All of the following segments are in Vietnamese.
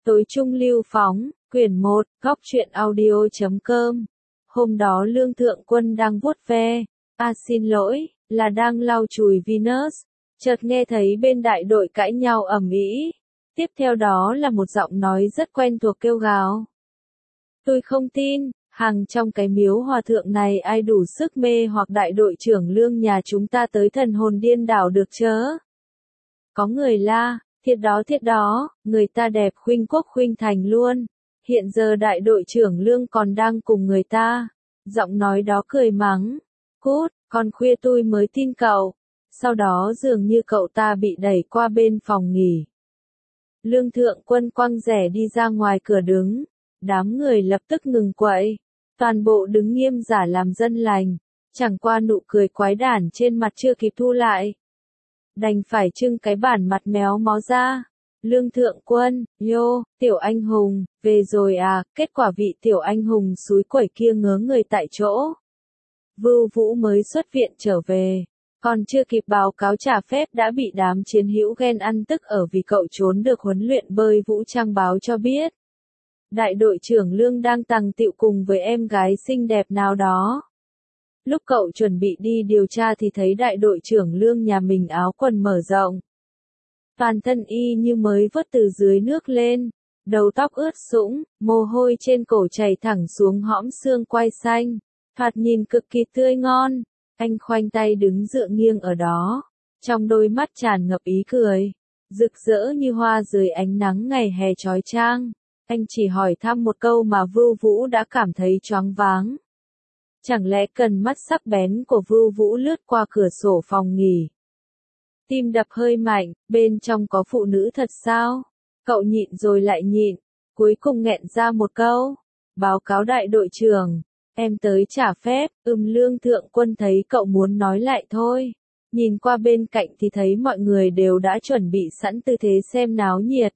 Tối trung lưu phóng, quyển 1, góc truyện audio.com. Hôm đó Lương Thượng Quân đang vuốt ve, xin lỗi, là đang lau chùi Venus, chợt nghe thấy bên đại đội cãi nhau ầm ĩ. Tiếp theo đó là một giọng nói rất quen thuộc kêu gào. Tôi không tin, hàng trong cái miếu hòa thượng này ai đủ sức mê hoặc đại đội trưởng Lương nhà chúng ta tới thần hồn điên đảo được chớ. Có người la, thiệt đó, người ta đẹp khuynh quốc khuynh thành luôn. Hiện giờ đại đội trưởng Lương còn đang cùng người ta. Giọng nói đó cười mắng. Cút, còn khuya tôi mới tin cậu. Sau đó dường như cậu ta bị đẩy qua bên phòng nghỉ. Lương Thượng Quân quăng rẻ đi ra ngoài cửa đứng. Đám người lập tức ngừng quậy. Toàn bộ đứng nghiêm giả làm dân lành. Chẳng qua nụ cười quái đản trên mặt chưa kịp thu lại. Đành phải trưng cái bản mặt méo mó ra. Lương Thượng Quân, tiểu anh hùng, về rồi à, kết quả vị tiểu anh hùng xúi quẩy kia ngớ người tại chỗ. Vưu Vũ mới xuất viện trở về, còn chưa kịp báo cáo trả phép đã bị đám chiến hữu ghen ăn tức ở vì cậu trốn được huấn luyện bơi Vũ Trang báo cho biết. Đại đội trưởng Lương đang tằng tịu cùng với em gái xinh đẹp nào đó. Lúc cậu chuẩn bị đi điều tra thì thấy đại đội trưởng Lương nhà mình áo quần mở rộng. Toàn thân y như mới vớt từ dưới nước lên, đầu tóc ướt sũng, mồ hôi trên cổ chảy thẳng xuống hõm xương quai xanh, thoạt nhìn cực kỳ tươi ngon. Anh khoanh tay đứng dựa nghiêng ở đó, trong đôi mắt tràn ngập ý cười, rực rỡ như hoa dưới ánh nắng ngày hè chói chang. Anh chỉ hỏi thăm một câu mà Vưu Vũ đã cảm thấy choáng váng. Chẳng lẽ cần mắt sắc bén của Vưu Vũ lướt qua cửa sổ phòng nghỉ? Tim đập hơi mạnh, bên trong có phụ nữ thật sao? Cậu nhịn rồi lại nhịn, cuối cùng nghẹn ra một câu. Báo cáo đại đội trưởng, em tới trả phép. Lương Thượng Quân thấy cậu muốn nói lại thôi. Nhìn qua bên cạnh thì thấy mọi người đều đã chuẩn bị sẵn tư thế xem náo nhiệt.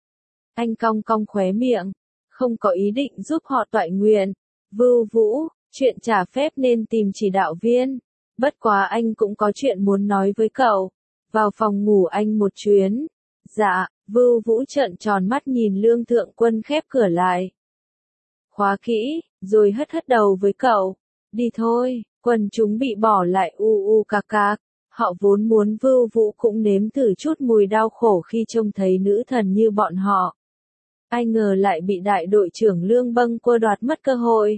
Anh cong cong khóe miệng, không có ý định giúp họ toại nguyện. Vưu Vũ, chuyện trả phép nên tìm chỉ đạo viên. Bất quá anh cũng có chuyện muốn nói với cậu. Vào phòng ngủ anh một chuyến. Dạ, Vưu Vũ trợn tròn mắt nhìn Lương Thượng Quân khép cửa lại. Khóa kỹ, rồi hất hất đầu với cậu. Đi thôi, quần chúng bị bỏ lại cạc cạc. Họ vốn muốn Vưu Vũ cũng nếm thử chút mùi đau khổ khi trông thấy nữ thần như bọn họ. Ai ngờ lại bị đại đội trưởng Lương bâng quơ đoạt mất cơ hội.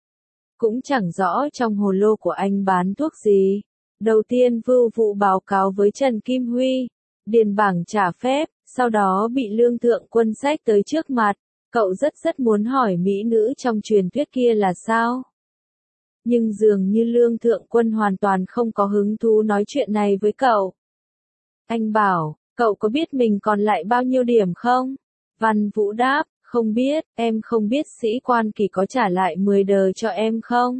Cũng chẳng rõ trong hồ lô của anh bán thuốc gì. Đầu tiên Vưu Vũ báo cáo với Trần Kim Huy, điền bảng trả phép, sau đó bị Lương Thượng Quân xách tới trước mặt. Cậu rất muốn hỏi mỹ nữ trong truyền thuyết kia là sao. Nhưng dường như Lương Thượng Quân hoàn toàn không có hứng thú nói chuyện này với cậu. Anh bảo, cậu có biết mình còn lại bao nhiêu điểm không? Văn Vũ đáp, không biết, em không biết sĩ quan kỳ có trả lại 10 đờ cho em không?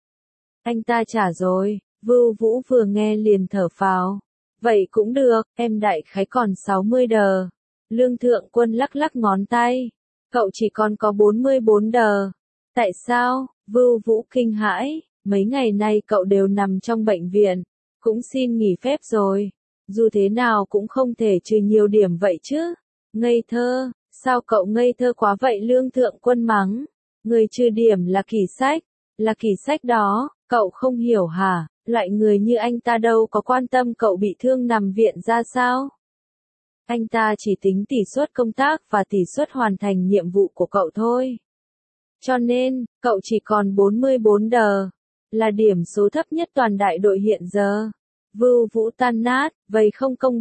Anh ta trả rồi. Vưu Vũ vừa nghe liền thở phào. Vậy cũng được, em đại khái còn 60 đờ. Lương Thượng Quân lắc lắc ngón tay. Cậu chỉ còn có 44 đờ. Tại sao? Vưu Vũ kinh hãi. Mấy ngày nay cậu đều nằm trong bệnh viện. Cũng xin nghỉ phép rồi. Dù thế nào cũng không thể trừ nhiều điểm vậy chứ. Ngây thơ, sao cậu ngây thơ quá vậy? Lương Thượng Quân mắng. Người trừ điểm là Kỷ Sách. Là Kỷ Sách đó, cậu không hiểu hả? Loại người như anh ta đâu có quan tâm cậu bị thương nằm viện ra sao. Anh ta chỉ tính tỷ suất công tác và tỷ suất hoàn thành nhiệm vụ của cậu thôi. Cho nên, cậu chỉ còn 44 đờ. Là điểm số thấp nhất toàn đại đội hiện giờ. Vưu Vũ tan nát, vậy không công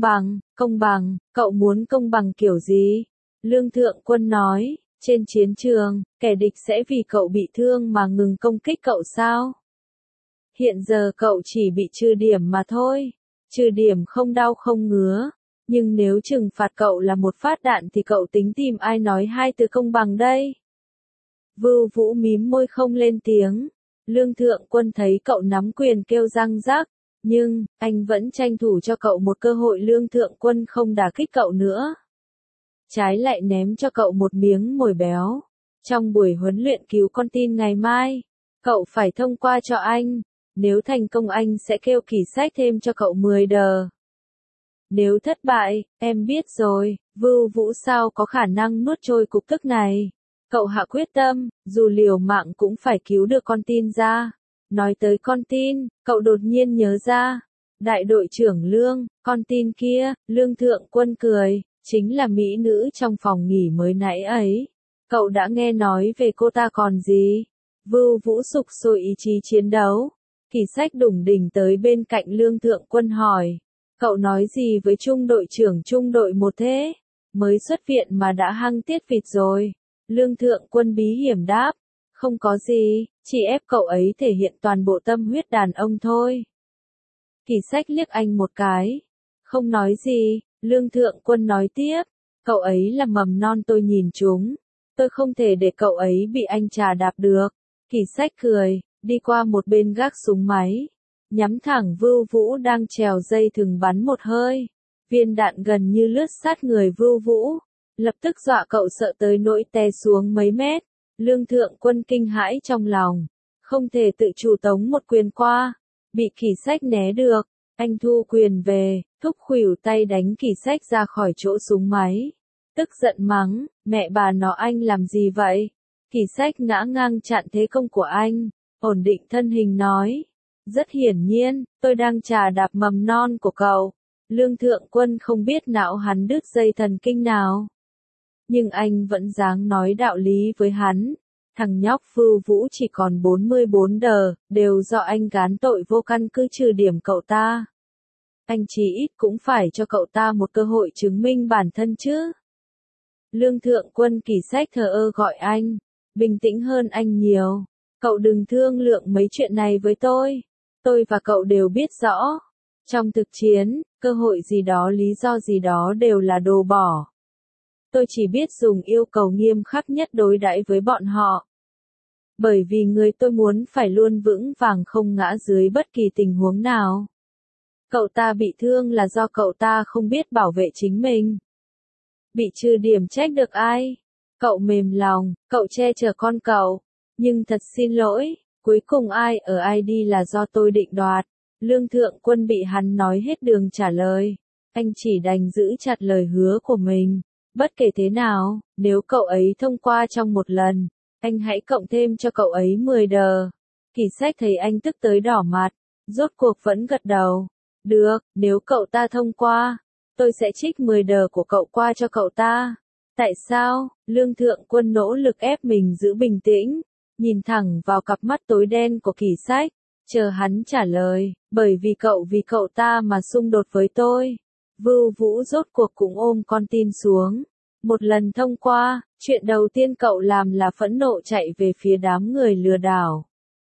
bằng, cậu muốn công bằng kiểu gì? Lương Thượng Quân nói, trên chiến trường, kẻ địch sẽ vì cậu bị thương mà ngừng công kích cậu sao? Hiện giờ cậu chỉ bị trừ điểm mà thôi. Trừ điểm không đau không ngứa. Nhưng nếu trừng phạt cậu là một phát đạn thì cậu tính tìm ai nói hai từ công bằng đây? Vưu Vũ mím môi không lên tiếng. Lương Thượng Quân thấy cậu nắm quyền kêu răng rắc. Nhưng, anh vẫn tranh thủ cho cậu một cơ hội. Lương Thượng Quân không đả kích cậu nữa. Trái lại ném cho cậu một miếng mồi béo. Trong buổi huấn luyện cứu con tin ngày mai, cậu phải thông qua cho anh. Nếu thành công anh sẽ kêu Kỷ Sách thêm cho cậu 10 đờ. Nếu thất bại, em biết rồi, Vưu Vũ sao có khả năng nuốt trôi cục tức này. Cậu hạ quyết tâm, dù liều mạng cũng phải cứu được con tin ra. Nói tới con tin, cậu đột nhiên nhớ ra. Đại đội trưởng Lương, con tin kia, Lương Thượng Quân cười, chính là mỹ nữ trong phòng nghỉ mới nãy ấy. Cậu đã nghe nói về cô ta còn gì? Vưu Vũ sục sôi ý chí chiến đấu. Kỷ Sách đủng đỉnh tới bên cạnh Lương Thượng Quân hỏi. Cậu nói gì với trung đội trưởng trung đội 1 thế? Mới xuất viện mà đã hăng tiết vịt rồi. Lương Thượng Quân bí hiểm đáp. Không có gì, chỉ ép cậu ấy thể hiện toàn bộ tâm huyết đàn ông thôi. Kỷ Sách liếc anh một cái. Không nói gì, Lương Thượng Quân nói tiếp. Cậu ấy là mầm non tôi nhìn chúng. Tôi không thể để cậu ấy bị anh trà đạp được. Kỷ Sách cười, đi qua một bên gác súng máy. Nhắm thẳng Vưu Vũ đang trèo dây thừng bắn một hơi. Viên đạn gần như lướt sát người Vưu Vũ. Lập tức dọa cậu sợ tới nỗi té xuống mấy mét. Lương Thượng Quân kinh hãi trong lòng. Không thể tự chủ tống một quyền qua. Bị Kỷ Sách né được. Anh thu quyền về, thúc khuỷu tay đánh Kỷ Sách ra khỏi chỗ súng máy. Tức giận mắng, mẹ bà nó anh làm gì vậy? Kỷ Sách ngã ngang chặn thế công của anh. Ổn định thân hình nói. Rất hiển nhiên, tôi đang trà đạp mầm non của cậu. Lương Thượng Quân không biết não hắn đứt dây thần kinh nào. Nhưng anh vẫn dáng nói đạo lý với hắn. Thằng nhóc Vưu Vũ chỉ còn 44 đờ, đều do anh gán tội vô căn cứ trừ điểm cậu ta. Anh chí ít cũng phải cho cậu ta một cơ hội chứng minh bản thân chứ. Lương Thượng Quân Kỷ Sách thờ ơ gọi anh, bình tĩnh hơn anh nhiều. Cậu đừng thương lượng mấy chuyện này với tôi. Tôi và cậu đều biết rõ. Trong thực chiến, cơ hội gì đó lý do gì đó đều là đồ bỏ. Tôi chỉ biết dùng yêu cầu nghiêm khắc nhất đối đãi với bọn họ. Bởi vì người tôi muốn phải luôn vững vàng không ngã dưới bất kỳ tình huống nào. Cậu ta bị thương là do cậu ta không biết bảo vệ chính mình. Bị trừ điểm trách được ai? Cậu mềm lòng, cậu che chở con cậu. Nhưng thật xin lỗi, cuối cùng ai ở ai đi là do tôi định đoạt. Lương Thượng Quân bị hắn nói hết đường trả lời. Anh chỉ đành giữ chặt lời hứa của mình. Bất kể thế nào, nếu cậu ấy thông qua trong một lần, anh hãy cộng thêm cho cậu ấy 10 đờ. Kỷ Sách thấy anh tức tới đỏ mặt, rốt cuộc vẫn gật đầu. Được, nếu cậu ta thông qua, tôi sẽ trích 10 đờ của cậu qua cho cậu ta. Tại sao? Lương Thượng Quân nỗ lực ép mình giữ bình tĩnh, nhìn thẳng vào cặp mắt tối đen của Kỷ Sách, chờ hắn trả lời, bởi vì cậu ta mà xung đột với tôi. Vưu Vũ rốt cuộc cũng ôm con tin xuống. Một lần thông qua, chuyện đầu tiên cậu làm là phẫn nộ chạy về phía đám người lừa đảo.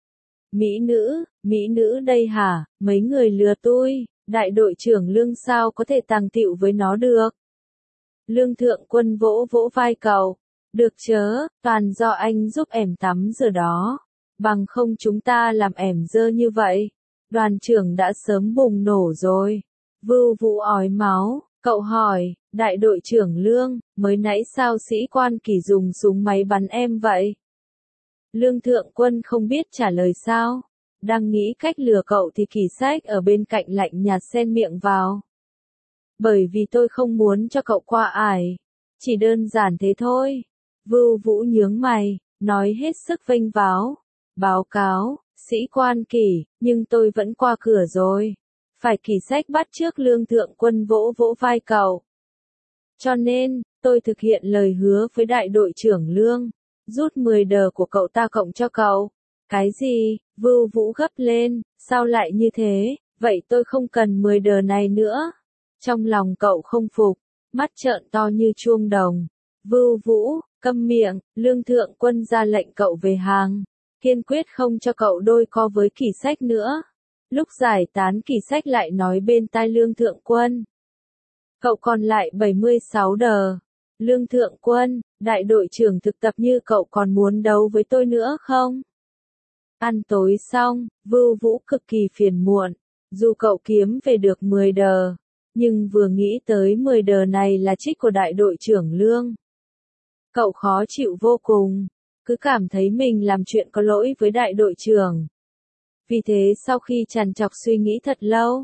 Mỹ nữ đây hả, mấy người lừa tôi, đại đội trưởng Lương sao có thể tàng tiệu với nó được. Lương Thượng Quân vỗ vỗ vai cậu, được chớ, toàn do anh giúp ẻm tắm giờ đó, bằng không chúng ta làm ẻm dơ như vậy, đoàn trưởng đã sớm bùng nổ rồi. Vưu Vũ ói máu, cậu hỏi, đại đội trưởng Lương, mới nãy sao sĩ quan Kỷ dùng súng máy bắn em vậy? Lương Thượng Quân không biết trả lời sao, đang nghĩ cách lừa cậu thì Kỷ Sách ở bên cạnh lạnh nhạt xen miệng vào. Bởi vì tôi không muốn cho cậu qua ải, chỉ đơn giản thế thôi. Vưu Vũ nhướng mày, nói hết sức vênh váo. Báo cáo, sĩ quan Kỷ, nhưng tôi vẫn qua cửa rồi. Phải Kỷ Sách bắt trước Lương Thượng Quân vỗ vỗ vai cậu. Cho nên, tôi thực hiện lời hứa với đại đội trưởng Lương, rút 10 đờ của cậu ta cộng cho cậu. Cái gì? Vưu Vũ gấp lên, sao lại như thế, vậy tôi không cần 10 đờ này nữa. Trong lòng cậu không phục, mắt trợn to như chuông đồng. Vưu Vũ, câm miệng, Lương Thượng Quân ra lệnh cậu về hàng, kiên quyết không cho cậu đôi co với Kỷ Sách nữa. Lúc giải tán Kỷ Sách lại nói bên tai Lương Thượng Quân. Cậu còn lại 76 đờ. Lương Thượng Quân, đại đội trưởng thực tập như cậu còn muốn đấu với tôi nữa không? Ăn tối xong, Vưu Vũ cực kỳ phiền muộn. Dù cậu kiếm về được 10 đờ, nhưng vừa nghĩ tới 10 đờ này là trích của đại đội trưởng Lương. Cậu khó chịu vô cùng, cứ cảm thấy mình làm chuyện có lỗi với đại đội trưởng. Vì thế sau khi trằn trọc suy nghĩ thật lâu,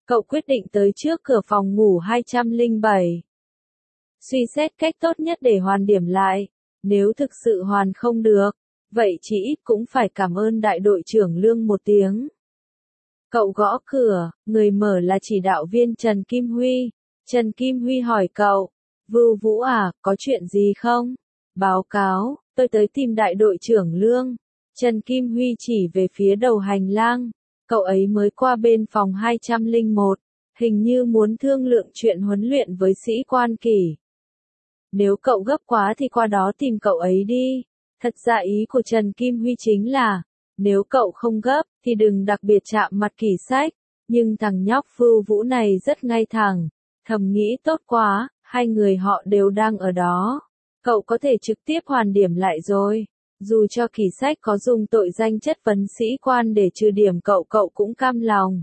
Cậu quyết định tới trước cửa phòng ngủ 207. Suy xét cách tốt nhất để hoàn điểm lại. Nếu thực sự hoàn không được, vậy chỉ ít cũng phải cảm ơn đại đội trưởng Lương một tiếng. Cậu gõ cửa, người mở là chỉ đạo viên Trần Kim Huy. Trần Kim Huy hỏi cậu, Vưu Vũ à, có chuyện gì không? Báo cáo, tôi tới tìm đại đội trưởng Lương. Trần Kim Huy chỉ về phía đầu hành lang. Cậu ấy mới qua bên phòng 201, hình như muốn thương lượng chuyện huấn luyện với sĩ quan kỷ. Nếu cậu gấp quá thì qua đó tìm cậu ấy đi. Thật ra ý của Trần Kim Huy chính là, nếu cậu không gấp, thì đừng đặc biệt chạm mặt Kỷ Sách. Nhưng thằng nhóc Vưu Vũ này rất ngay thẳng. Thầm nghĩ tốt quá, hai người họ đều đang ở đó. Cậu có thể trực tiếp hoàn điểm lại rồi. Dù cho Kỷ Sách có dùng tội danh chất vấn sĩ quan để trừ điểm cậu cũng cam lòng.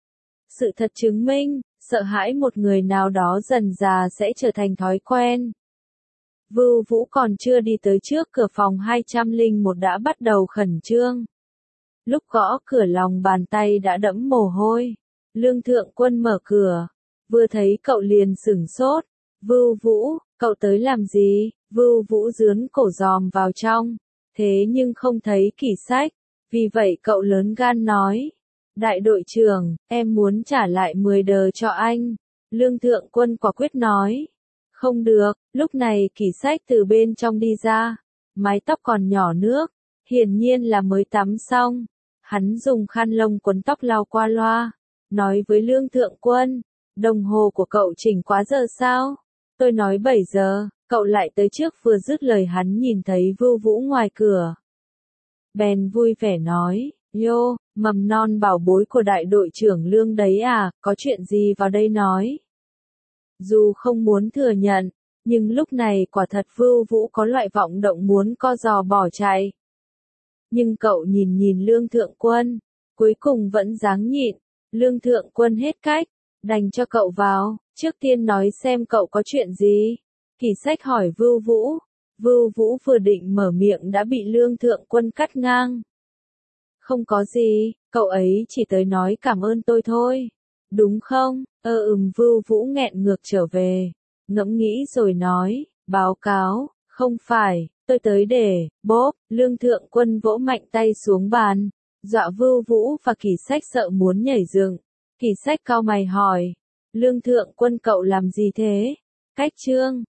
Sự thật chứng minh, sợ hãi một người nào đó dần dà sẽ trở thành thói quen. Vưu Vũ còn chưa đi tới trước cửa phòng 201 đã bắt đầu khẩn trương. Lúc gõ cửa lòng bàn tay đã đẫm mồ hôi. Lương Thượng Quân mở cửa. Vừa thấy cậu liền sửng sốt. Vưu Vũ, cậu tới làm gì? Vưu Vũ dướn cổ dòm vào trong. Thế nhưng không thấy Kỷ Sách. Vì vậy cậu lớn gan nói. Đại đội trưởng, em muốn trả lại 10 đờ cho anh. Lương Thượng Quân quả quyết nói. Không được, lúc này Kỷ Sách từ bên trong đi ra. Mái tóc còn nhỏ nước. Hiển nhiên là mới tắm xong. Hắn dùng khăn lông quấn tóc lau qua loa. Nói với Lương Thượng Quân. Đồng hồ của cậu chỉnh quá giờ sao? Tôi nói 7 giờ, cậu lại tới trước. Vừa dứt lời hắn nhìn thấy Vưu Vũ ngoài cửa. Bèn vui vẻ nói, Yo, mầm non bảo bối của đại đội trưởng Lương đấy à, có chuyện gì vào đây nói. Dù không muốn thừa nhận, nhưng lúc này quả thật Vưu Vũ có loại vọng động muốn co giò bỏ chạy. Nhưng cậu nhìn Lương Thượng Quân, cuối cùng vẫn dáng nhịn. Lương Thượng Quân hết cách, đành cho cậu vào. Trước tiên nói xem cậu có chuyện gì. Kỷ Sách hỏi Vưu Vũ. Vưu Vũ vừa định mở miệng đã bị Lương Thượng Quân cắt ngang. Không có gì, cậu ấy chỉ tới nói cảm ơn tôi thôi. Đúng không? Vưu Vũ nghẹn ngược trở về. Ngẫm nghĩ rồi nói, báo cáo, không phải, tôi tới để, bốp. Lương Thượng Quân vỗ mạnh tay xuống bàn. Dọa Vưu Vũ và Kỷ Sách sợ muốn nhảy dựng. Kỷ Sách cau mày hỏi. Lương Thượng Quân cậu làm gì thế? Cách trương,